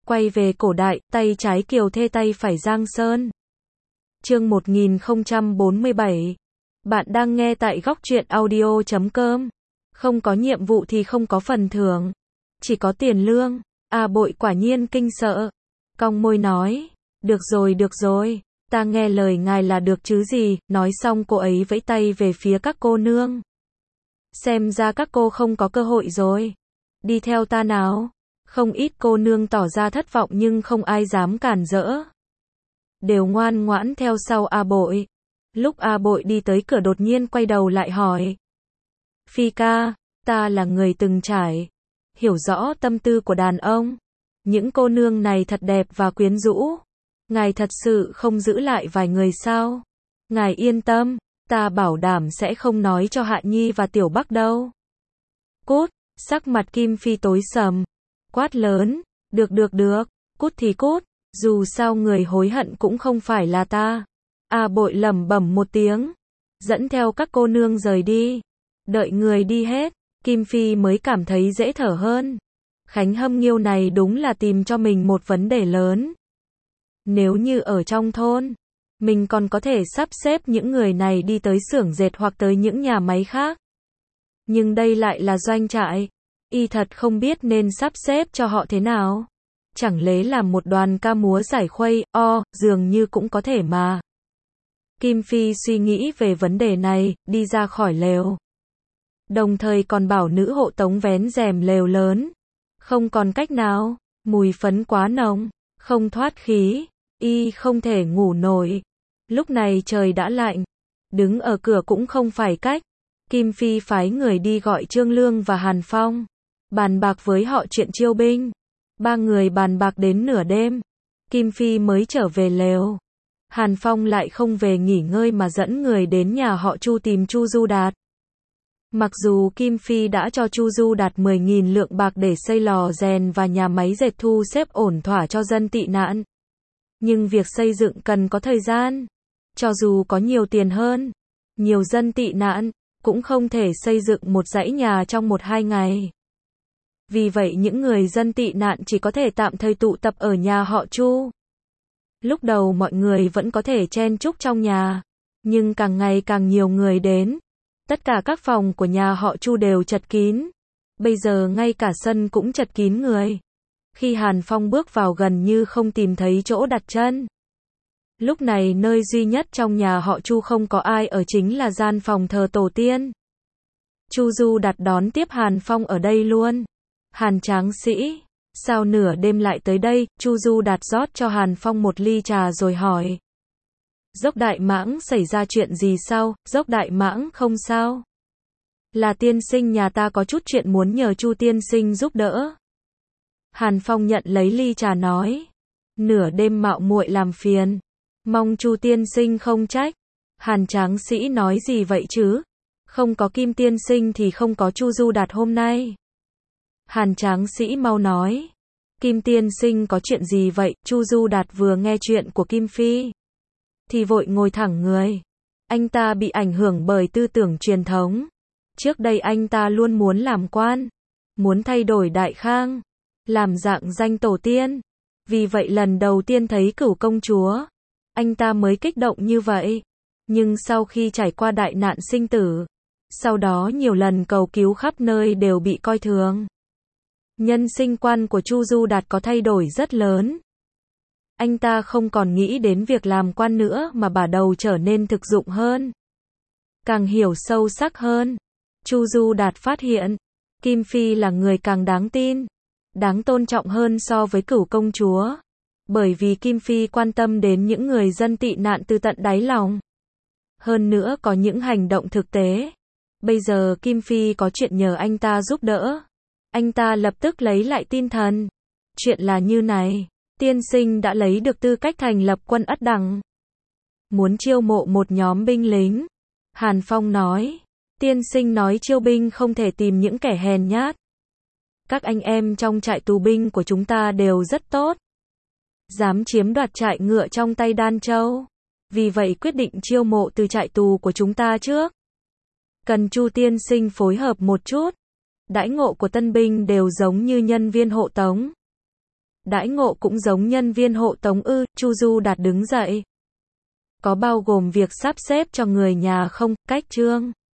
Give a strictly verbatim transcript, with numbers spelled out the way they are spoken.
Quay về cổ đại, tay trái Kiều Thê tay phải Giang Sơn. Chương một nghìn không trăm bốn mươi bảy. Bạn đang nghe tại góc truyện audio chấm com. Không có nhiệm vụ thì không có phần thưởng. Chỉ có tiền lương. A Bội quả nhiên kinh sợ. Cong môi nói. Được rồi được rồi. Ta nghe lời ngài là được chứ gì. Nói xong cô ấy vẫy tay về phía các cô nương. Xem ra các cô không có cơ hội rồi. Đi theo ta nào. Không ít cô nương tỏ ra thất vọng nhưng không ai dám cản rỡ. Đều ngoan ngoãn theo sau A Bội. Lúc A Bội đi tới cửa đột nhiên quay đầu lại hỏi. Phi ca, ta là người từng trải. Hiểu rõ tâm tư của đàn ông. Những cô nương này thật đẹp và quyến rũ. Ngài thật sự không giữ lại vài người sao? Ngài yên tâm, ta bảo đảm sẽ không nói cho Hạ Nhi và Tiểu Bắc đâu. Cút, sắc mặt Kim Phi tối sầm. Quát lớn, được được được, cút thì cút, dù sao người hối hận cũng không phải là ta. A Bội lẩm bẩm một tiếng, dẫn theo các cô nương rời đi. Đợi người đi hết, Kim Phi mới cảm thấy dễ thở hơn. Khánh Hâm Nghiêu này đúng là tìm cho mình một vấn đề lớn. Nếu như ở trong thôn, mình còn có thể sắp xếp những người này đi tới xưởng dệt hoặc tới những nhà máy khác. Nhưng đây lại là doanh trại. Y thật không biết nên sắp xếp cho họ thế nào. Chẳng lẽ làm một đoàn ca múa giải khuây, o, dường như cũng có thể mà. Kim Phi suy nghĩ về vấn đề này, đi ra khỏi lều. Đồng thời còn bảo nữ hộ tống vén rèm lều lớn. Không còn cách nào, mùi phấn quá nồng, không thoát khí, y không thể ngủ nổi. Lúc này trời đã lạnh, đứng ở cửa cũng không phải cách. Kim Phi phái người đi gọi Trương Lương và Hàn Phong. Bàn bạc với họ chuyện chiêu binh. Ba người bàn bạc đến nửa đêm. Kim Phi mới trở về lều. Hàn Phong lại không về nghỉ ngơi mà dẫn người đến nhà họ Chu tìm Chu Du Đạt. Mặc dù Kim Phi đã cho Chu Du Đạt mười nghìn lượng bạc để xây lò rèn và nhà máy dệt thu xếp ổn thỏa cho dân tị nạn. Nhưng việc xây dựng cần có thời gian. Cho dù có nhiều tiền hơn, nhiều dân tị nạn, cũng không thể xây dựng một dãy nhà trong một hai ngày. Vì vậy những người dân tị nạn chỉ có thể tạm thời tụ tập ở nhà họ Chu. Lúc đầu mọi người vẫn có thể chen chúc trong nhà, nhưng càng ngày càng nhiều người đến. Tất cả các phòng của nhà họ Chu đều chật kín. Bây giờ ngay cả sân cũng chật kín người. Khi Hàn Phong bước vào gần như không tìm thấy chỗ đặt chân. Lúc này nơi duy nhất trong nhà họ Chu không có ai ở chính là gian phòng thờ tổ tiên. Chu Du Đạt đón tiếp Hàn Phong ở đây luôn. Hàn tráng sĩ, sao nửa đêm lại tới đây? Chu Du Đạt rót cho Hàn Phong một ly trà rồi hỏi. Dốc Đại Mãng xảy ra chuyện gì sao? Dốc Đại Mãng không sao. Là tiên sinh nhà ta có chút chuyện muốn nhờ Chu tiên sinh giúp đỡ. Hàn Phong nhận lấy ly trà nói. Nửa đêm mạo muội làm phiền. Mong Chu tiên sinh không trách. Hàn tráng sĩ nói gì vậy chứ? Không có Kim tiên sinh thì không có Chu Du Đạt hôm nay. Hàn tráng sĩ mau nói. Kim tiên sinh có chuyện gì vậy? Chu Du Đạt vừa nghe chuyện của Kim Phi thì vội ngồi thẳng người. Anh ta bị ảnh hưởng bởi tư tưởng truyền thống. Trước đây anh ta luôn muốn làm quan, muốn thay đổi Đại Khang, làm dạng danh tổ tiên. Vì vậy lần đầu tiên thấy Cửu công chúa, anh ta mới kích động như vậy. Nhưng sau khi trải qua đại nạn sinh tử, sau đó nhiều lần cầu cứu khắp nơi đều bị coi thường. Nhân sinh quan của Chu Du Đạt có thay đổi rất lớn. Anh ta không còn nghĩ đến việc làm quan nữa mà bắt đầu trở nên thực dụng hơn. Càng hiểu sâu sắc hơn. Chu Du Đạt phát hiện, Kim Phi là người càng đáng tin, đáng tôn trọng hơn so với Cửu công chúa. Bởi vì Kim Phi quan tâm đến những người dân tị nạn từ tận đáy lòng. Hơn nữa có những hành động thực tế. Bây giờ Kim Phi có chuyện nhờ anh ta giúp đỡ. Anh ta lập tức lấy lại tinh thần. Chuyện là như này. Tiên sinh đã lấy được tư cách thành lập quân Ất Đằng. Muốn chiêu mộ một nhóm binh lính. Hàn Phong nói. Tiên sinh nói chiêu binh không thể tìm những kẻ hèn nhát. Các anh em trong trại tù binh của chúng ta đều rất tốt. Dám chiếm đoạt trại ngựa trong tay Đan Châu. Vì vậy quyết định chiêu mộ từ trại tù của chúng ta trước. Cần Chu tiên sinh phối hợp một chút. Đãi ngộ của tân binh đều giống như nhân viên hộ tống. đãi ngộ cũng giống nhân viên hộ tống ư, Chu Du Đạt đứng dậy. Có bao gồm việc sắp xếp cho người nhà không? Cách chương